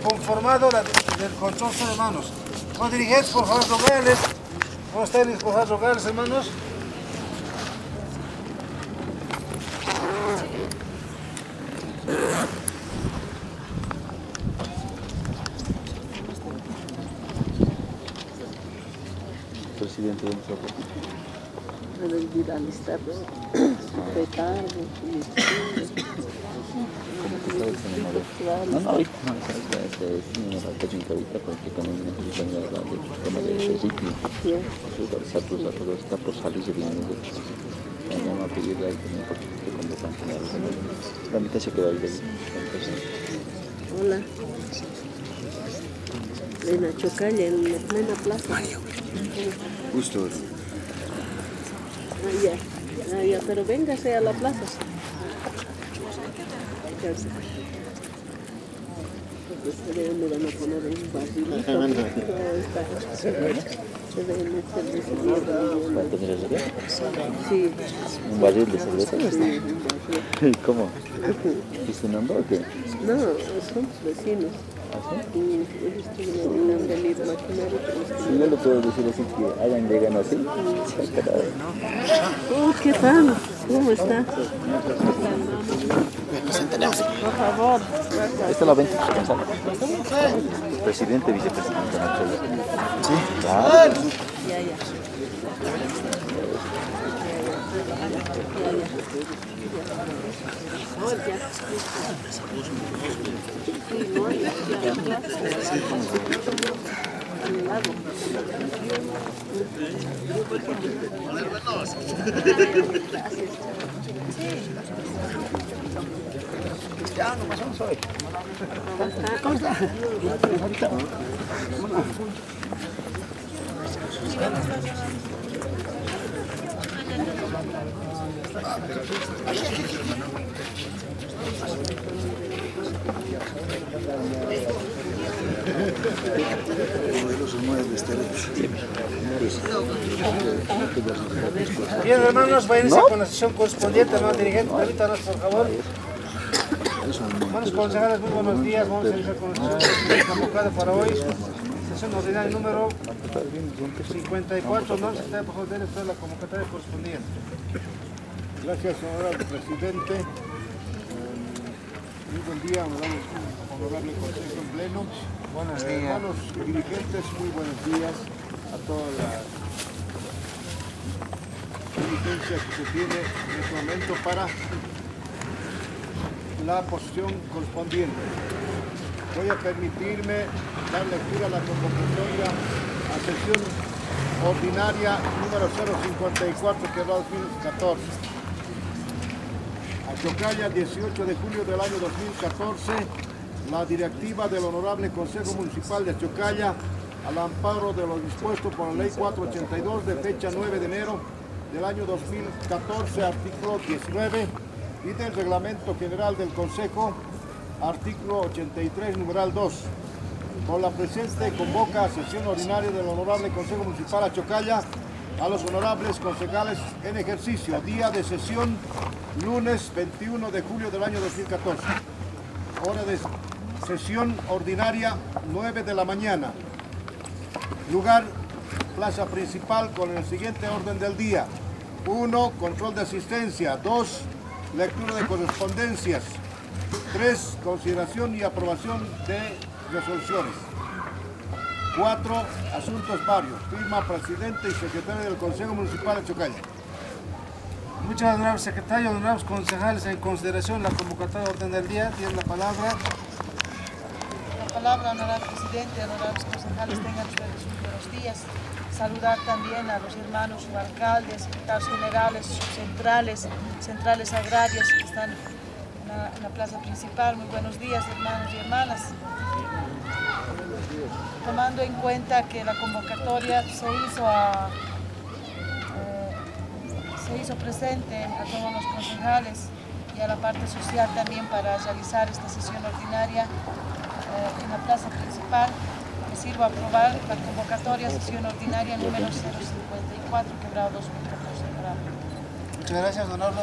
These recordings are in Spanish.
conformado del consorcio de hermanos. Los dirigentes, por favor, rogarles. Los técnicos, por favor, rogarles, hermanos. Presidente de nosotros. Olvidar listarlos, secretarlos, Como que sabes en el modelo. No, ahorita no, es una técnica ahorita porque también necesitan hablar de tema de ritmo. Ayudar a todos está por salir de bien. Vamos a pedirle ahí también porque te convocan con la mitad se queda ahí de ahí. Hola. En la Chocalla, en la plena plaza. Justo. Ya, pero véngase a la plaza. Me van a poner un barril. ¿Va a tener el bebé? Sí. ¿Un barril de cerveza? Sí, un barril. ¿Cómo? ¿Y su nombre o qué? No, son vecinos. Y ellos tienen venir maquinaria. Si yo le puedo decir así que hagan vegan así. ¿Qué tal? ¿Cómo está? Por favor. Esta la venta, presidente, vicepresidente. Sí, claro. Ya. Ya, no pasamos hoy. ¿Cómo está? Bien, hermanos, váyanse con la sesión correspondiente, hermano dirigente, permítanos, por favor. Hermanos concejales, muy buenos días. Vamos a iniciar con la sesión convocada para hoy. Sesión ordinaria número 54, ¿no? Se está por favor de la convocatoria correspondiente. Gracias, honorable presidente. Muy buen día, honorable consejo en pleno. Buenos días. Hermanos dirigentes, muy buenos días a toda la diligencia que se tiene en este momento para la posición correspondiente. Voy a permitirme dar lectura a la convocatoria a sesión ordinaria número 054 que va 2014. A Chocalla, 18 de julio del año 2014, la directiva del Honorable Consejo Municipal de Chocalla, al amparo de lo dispuesto por la Ley 482 de fecha 9 de enero del año 2014, artículo 19, y del Reglamento General del Consejo, artículo 83, numeral 2. Por la presente convoca a sesión ordinaria del Honorable Consejo Municipal a Chocalla a los honorables concejales en ejercicio. Día de sesión, lunes 21 de julio del año 2014. Hora de sesión ordinaria, 9 de la mañana. Lugar, plaza principal con el siguiente orden del día. 1. Control de asistencia. 2. Lectura de correspondencias. 3. Consideración y aprobación de resoluciones. 4. Asuntos varios. Firma presidente y secretario del Consejo Municipal de Chocalla. Muchas gracias, honorable secretario, honorables concejales, en consideración la convocatoria de orden del día. Tiene la palabra. La palabra, honorable presidente, honorables concejales, tengan ustedes muy buenos días. Saludar también a los hermanos alcaldes, secretarios generales, centrales agrarias que están en la plaza principal. Muy buenos días, hermanos y hermanas. Tomando en cuenta que la convocatoria se hizo presente a todos los concejales y a la parte social también para realizar esta sesión ordinaria en la plaza principal, me sirvo a aprobar la convocatoria sesión ordinaria número 054, quebrado 2014. Muchas gracias, honorable.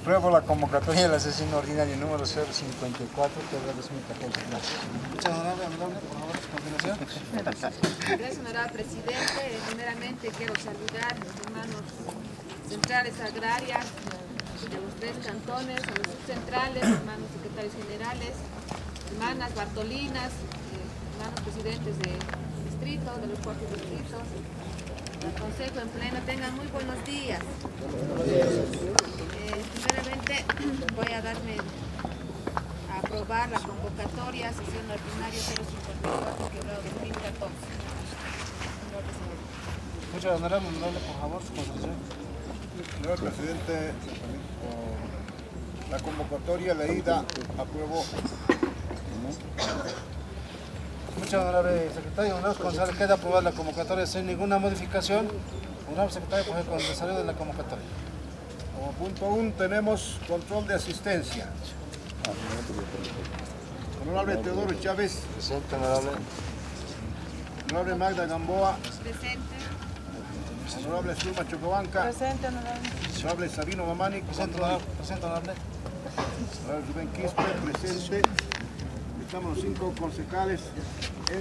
Apruebo la convocatoria de la sesión ordinaria número 054 que es la 2014. Gracias. Muchas honorable, por favor, a continuación. Gracias, honorable presidente. Primeramente quiero saludar a los hermanos centrales agrarias de los 3 cantones, a los subcentrales, hermanos secretarios generales, hermanas Bartolinas, hermanos presidentes de distrito, de los 4 distritos, al Consejo en pleno. Tengan muy buenos días. Primeramente voy a a aprobar la convocatoria sesión ordinaria 054 quebrado 2014. Muchas honorable, por favor, su conclusión. Señor presidente, la convocatoria leída, apruebo. Muchas honorable secretario, honorable concejal, queda aprobada la convocatoria sin ninguna modificación. Honorable secretario, por con el desarrollo de la convocatoria. Como punto 1 tenemos control de asistencia. Honorable Teodoro Chávez. Presente, honorable. Honorable Magda Gamboa. Presente. Honorable Zulma Chocobanca. Presente, honorable. Honorable Sabino Mamani. Presente, honorable. Presente, honorable. Honorable Rubén Quispe. Presente. Estamos los 5 concejales.